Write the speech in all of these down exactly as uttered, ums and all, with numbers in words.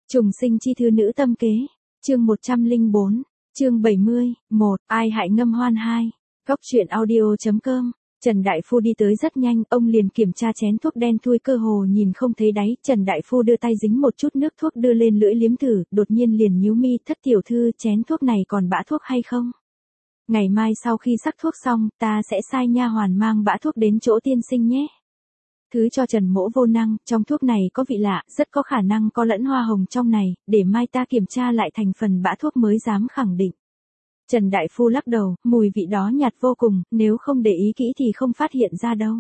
Trùng sinh chi thư nữ tâm kế, chương một trăm lẻ bốn, chương bảy mươi, một, ai hại Ngâm Hoan hai. Góc truyện audio.com. Trần Đại Phu đi tới rất nhanh, ông liền kiểm tra chén thuốc đen thui cơ hồ nhìn không thấy đáy, Trần Đại Phu đưa tay dính một chút nước thuốc đưa lên lưỡi liếm thử, đột nhiên liền nhíu mi, thất tiểu thư, chén thuốc này còn bã thuốc hay không? Ngày mai sau khi sắc thuốc xong, ta sẽ sai nha hoàn mang bã thuốc đến chỗ tiên sinh nhé. Thứ cho Trần Mỗ vô năng, trong thuốc này có vị lạ, rất có khả năng có lẫn hoa hồng trong này, để mai ta kiểm tra lại thành phần bã thuốc mới dám khẳng định. Trần Đại Phu lắc đầu, mùi vị đó nhạt vô cùng, nếu không để ý kỹ thì không phát hiện ra đâu.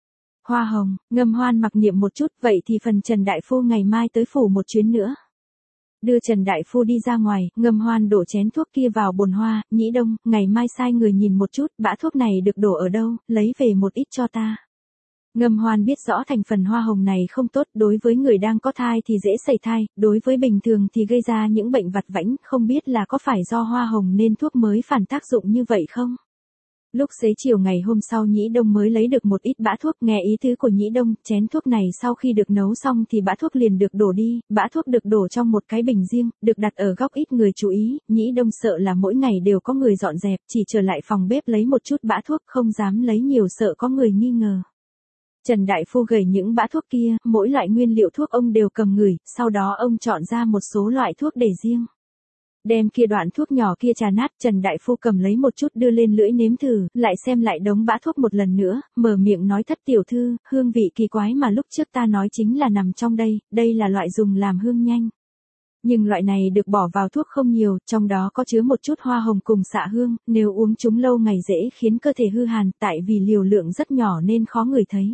Hoa hồng, Ngâm Hoan mặc niệm một chút, vậy thì phần Trần Đại Phu ngày mai tới phủ một chuyến nữa. Đưa Trần Đại Phu đi ra ngoài, Ngâm Hoan đổ chén thuốc kia vào bồn hoa, Nhĩ Đông, ngày mai sai người nhìn một chút, bã thuốc này được đổ ở đâu, lấy về một ít cho ta. Ngâm Hoan biết rõ thành phần hoa hồng này không tốt, đối với người đang có thai thì dễ sẩy thai, đối với bình thường thì gây ra những bệnh vặt vãnh, không biết là có phải do hoa hồng nên thuốc mới phản tác dụng như vậy không? Lúc xế chiều ngày hôm sau Nhĩ Đông mới lấy được một ít bã thuốc, nghe ý tứ của Nhĩ Đông, chén thuốc này sau khi được nấu xong thì bã thuốc liền được đổ đi, bã thuốc được đổ trong một cái bình riêng, được đặt ở góc ít người chú ý, Nhĩ Đông sợ là mỗi ngày đều có người dọn dẹp, chỉ trở lại phòng bếp lấy một chút bã thuốc, không dám lấy nhiều sợ có người nghi ngờ. Trần Đại Phu gầy những bã thuốc kia, mỗi loại nguyên liệu thuốc ông đều cầm ngửi, sau đó ông chọn ra một số loại thuốc để riêng. Đem kia đoạn thuốc nhỏ kia trà nát, Trần Đại Phu cầm lấy một chút đưa lên lưỡi nếm thử, lại xem lại đống bã thuốc một lần nữa, mở miệng nói thất tiểu thư, hương vị kỳ quái mà lúc trước ta nói chính là nằm trong đây, đây là loại dùng làm hương nhanh. Nhưng loại này được bỏ vào thuốc không nhiều, trong đó có chứa một chút hoa hồng cùng xạ hương, nếu uống chúng lâu ngày dễ khiến cơ thể hư hàn, tại vì liều lượng rất nhỏ nên khó ngửi thấy.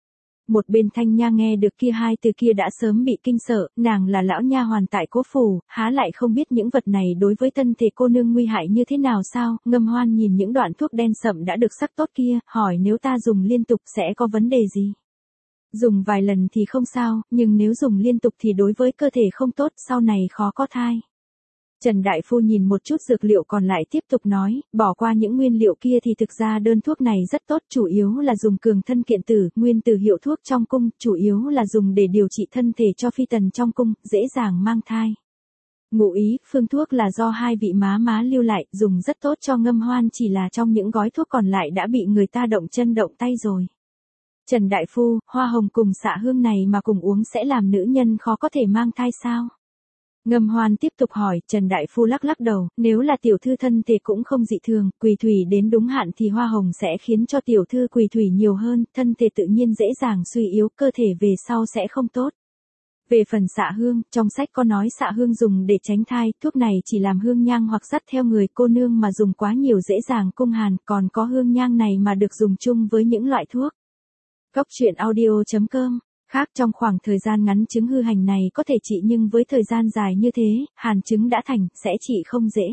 Một bên Thanh Nha nghe được kia hai từ kia đã sớm bị kinh sợ, nàng là lão nha hoàn tại Cố phủ, há lại không biết những vật này đối với thân thể cô nương nguy hại như thế nào sao? Ngâm Hoan nhìn những đoạn thuốc đen sậm đã được sắc tốt kia, hỏi nếu ta dùng liên tục sẽ có vấn đề gì? Dùng vài lần thì không sao, nhưng nếu dùng liên tục thì đối với cơ thể không tốt, sau này khó có thai. Trần Đại Phu nhìn một chút dược liệu còn lại tiếp tục nói, bỏ qua những nguyên liệu kia thì thực ra đơn thuốc này rất tốt, chủ yếu là dùng cường thân kiện tử, nguyên từ hiệu thuốc trong cung, chủ yếu là dùng để điều trị thân thể cho phi tần trong cung, dễ dàng mang thai. Ngụ ý, phương thuốc là do hai vị má má lưu lại, dùng rất tốt cho Ngâm Hoan, chỉ là trong những gói thuốc còn lại đã bị người ta động chân động tay rồi. Trần Đại Phu, hoa hồng cùng xạ hương này mà cùng uống sẽ làm nữ nhân khó có thể mang thai sao? Ngâm Hoan tiếp tục hỏi, Trần Đại Phu lắc lắc đầu, nếu là tiểu thư thân thể cũng không dị thường, quỳ thủy đến đúng hạn thì hoa hồng sẽ khiến cho tiểu thư quỳ thủy nhiều hơn, thân thể tự nhiên dễ dàng suy yếu, cơ thể về sau sẽ không tốt. Về phần xạ hương, trong sách có nói xạ hương dùng để tránh thai, thuốc này chỉ làm hương nhang hoặc dắt theo người, cô nương mà dùng quá nhiều dễ dàng cung hàn, còn có hương nhang này mà được dùng chung với những loại thuốc. Góc truyện audio.com. Khác trong khoảng thời gian ngắn chứng hư hành này có thể trị nhưng với thời gian dài như thế, hàn chứng đã thành, sẽ trị không dễ.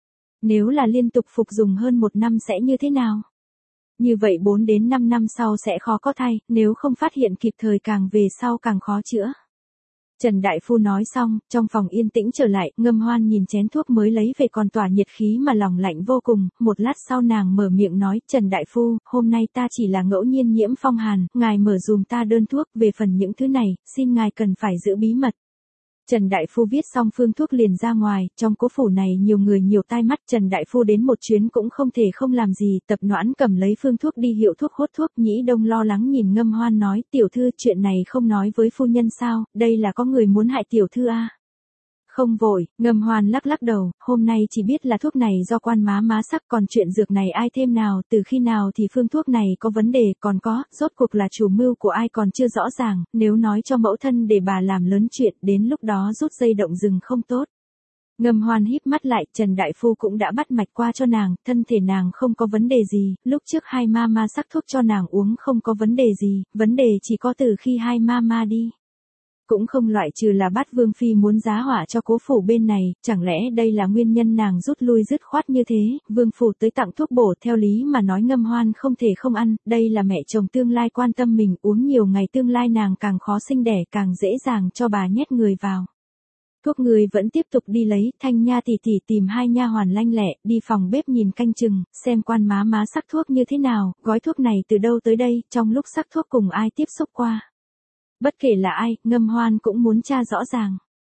Nếu là liên tục phục dùng hơn một năm sẽ như thế nào? Như vậy bốn đến năm năm sau sẽ khó có thai, nếu không phát hiện kịp thời càng về sau càng khó chữa. Trần Đại Phu nói xong, trong phòng yên tĩnh trở lại, Ngâm Hoan nhìn chén thuốc mới lấy về còn tỏa nhiệt khí mà lòng lạnh vô cùng, một lát sau nàng mở miệng nói, Trần Đại Phu, hôm nay ta chỉ là ngẫu nhiên nhiễm phong hàn, ngài mở dùm ta đơn thuốc, về phần những thứ này, xin ngài cần phải giữ bí mật. Trần Đại Phu viết xong phương thuốc liền ra ngoài, trong Cố phủ này nhiều người nhiều tai mắt, Trần Đại Phu đến một chuyến cũng không thể không làm gì, Tập Noãn cầm lấy phương thuốc đi hiệu thuốc hốt thuốc, Nhĩ Đông lo lắng nhìn Ngâm Hoan nói, tiểu thư chuyện này không nói với phu nhân sao, đây là có người muốn hại tiểu thư à? Không vội, Ngâm Hoan lắc lắc đầu, hôm nay chỉ biết là thuốc này do quan má má sắc, còn chuyện dược này ai thêm nào, từ khi nào thì phương thuốc này có vấn đề, còn có, rốt cuộc là chủ mưu của ai còn chưa rõ ràng, nếu nói cho mẫu thân để bà làm lớn chuyện, đến lúc đó rút dây động rừng không tốt. Ngâm Hoan híp mắt lại, Trần Đại Phu cũng đã bắt mạch qua cho nàng, thân thể nàng không có vấn đề gì, lúc trước hai ma ma sắc thuốc cho nàng uống không có vấn đề gì, vấn đề chỉ có từ khi hai ma ma đi. Cũng không loại trừ là Bát Vương Phi muốn giá họa cho Cố phủ bên này, chẳng lẽ đây là nguyên nhân nàng rút lui dứt khoát như thế, Vương phủ tới tặng thuốc bổ, theo lý mà nói Ngâm Hoan không thể không ăn, đây là mẹ chồng tương lai quan tâm mình, uống nhiều ngày tương lai nàng càng khó sinh đẻ, càng dễ dàng cho bà nhét người vào. Thuốc người vẫn tiếp tục đi lấy, Thanh Nha tỉ tỉ tìm hai nha hoàn lanh lẹ, đi phòng bếp nhìn canh chừng, xem quan má má sắc thuốc như thế nào, gói thuốc này từ đâu tới đây, trong lúc sắc thuốc cùng ai tiếp xúc qua. Bất kể là ai, Ngâm Hoan cũng muốn tra rõ ràng.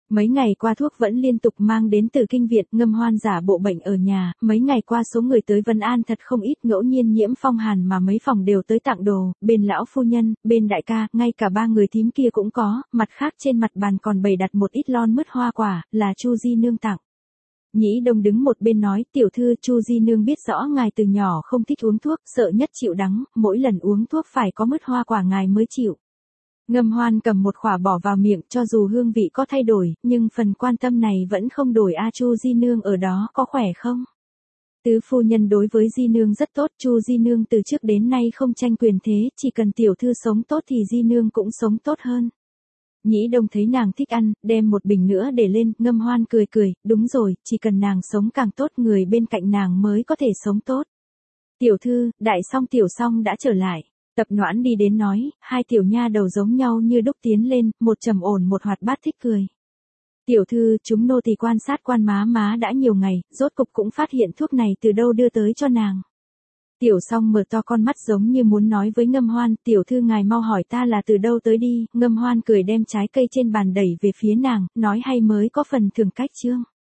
Mấy ngày qua thuốc vẫn liên tục mang đến từ kinh viện, Ngâm Hoan giả bộ bệnh ở nhà, mấy ngày qua số người tới Vân An thật không ít, ngẫu nhiên Nhiễm Phong Hàn mà mấy phòng đều tới tặng đồ, bên lão phu nhân, bên đại ca, ngay cả ba người thím kia cũng có, mặt khác trên mặt bàn còn bày đặt một ít lon mứt hoa quả, là Chu Di nương tặng. Nhĩ Đông đứng một bên nói, tiểu thư, Chu Di nương biết rõ ngài từ nhỏ không thích uống thuốc, sợ nhất chịu đắng, mỗi lần uống thuốc phải có mứt hoa quả ngài mới chịu. Ngâm Hoan cầm một khỏa bỏ vào miệng, cho dù hương vị có thay đổi, nhưng phần quan tâm này vẫn không đổi. A Chu Di nương ở đó có khỏe không? Tứ phu nhân đối với Di nương rất tốt, Chu Di nương từ trước đến nay không tranh quyền thế, chỉ cần tiểu thư sống tốt thì Di nương cũng sống tốt hơn. Nhĩ Đông thấy nàng thích ăn, đem một bình nữa để lên, Ngâm Hoan cười cười, đúng rồi, chỉ cần nàng sống càng tốt, người bên cạnh nàng mới có thể sống tốt. Tiểu thư, Đại Song Tiểu Song đã trở lại. Tập Noãn đi đến nói, hai tiểu nha đầu giống nhau như đúc tiến lên, một trầm ổn một hoạt bát thích cười. Tiểu thư, chúng nô tỳ quan sát quan má má đã nhiều ngày, rốt cục cũng phát hiện thuốc này từ đâu đưa tới cho nàng. Tiểu Song mở to con mắt giống như muốn nói với Ngâm Hoan, tiểu thư ngài mau hỏi ta là từ đâu tới đi. Ngâm Hoan cười đem trái cây trên bàn đẩy về phía nàng, nói hay mới có phần thưởng cách chương.